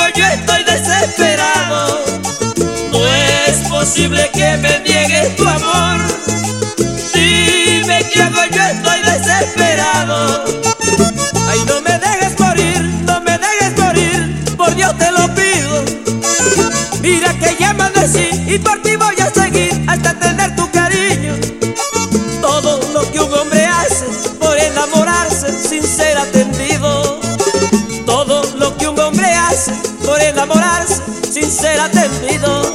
Yo estoy desesperado. No es posible que me niegues tu amor. Dime qué hago, yo estoy desesperado. Ay, no me dejes morir, no me dejes morir, por Dios te lo pido. Mira que ya amanecí y por ti voy a seguir hasta tener tu cariño. Todo lo que un hombre hace por enamorarse sin ser atendido. Todo lo que un hombre hace por enamorarse sin ser atendido.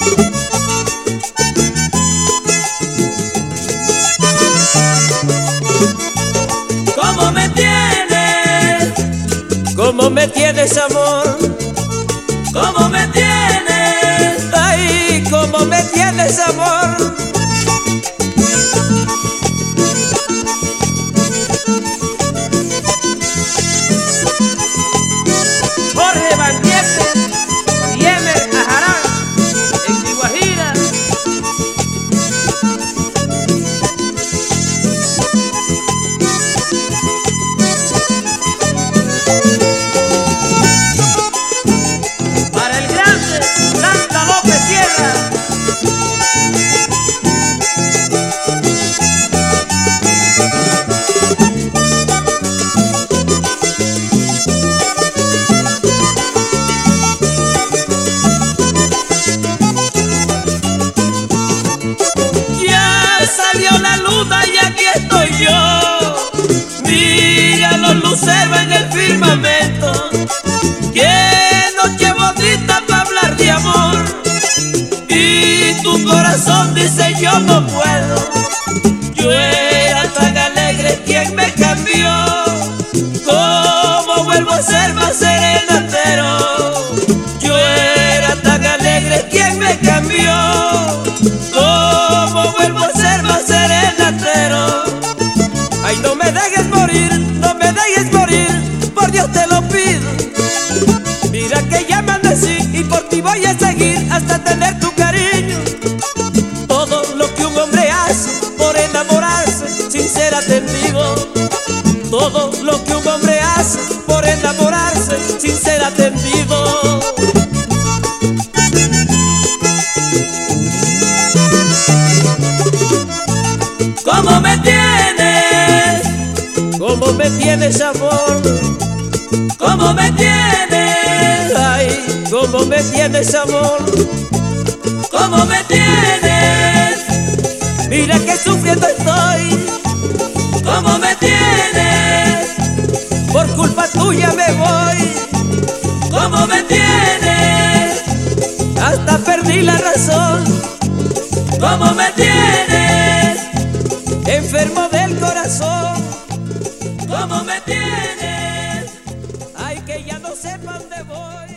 ¿Cómo me tienes? ¿Cómo me tienes, amor? ¿Cómo me tienes? Ay, ¿cómo me tienes, amor? Jorge Bandiete y Emer Ajarán en Mi Guajira. Para el grande Santa López Sierra. Salió la luna y aquí estoy yo. Mira los luceros en el firmamento. Qué noche bonita para hablar de amor. Y tu corazón dice yo no puedo. Yo era tan alegre, ¿quién me cambió? ¿Cómo vuelvo a ser más serenatero? Yo era tan alegre, ¿quién me cambió? ¿Cómo vuelvo a ser más serenatero? Ay, no me dejes morir, no me dejes morir, por Dios te lo pido. Mira que ya amanecí y por ti voy a seguir hasta tener tu cariño. Todo lo que un hombre hace por enamorarse sin ser atendido. Todo lo que un hombre hace por enamorarse sin ser atendido. ¿Cómo me tienes? ¿Cómo me tienes, amor? ¿Cómo me tienes? Ay, ¿cómo me tienes, amor? ¿Cómo me tienes? Mira que sufriendo estoy. ¿Cómo me tienes? Por culpa tuya me voy. ¿Cómo me tienes? Hasta perdí la razón. ¿Cómo me tienes? Enfermo del corazón. ¿Cómo me tienes? Ay, que ya no sé pa' dónde voy.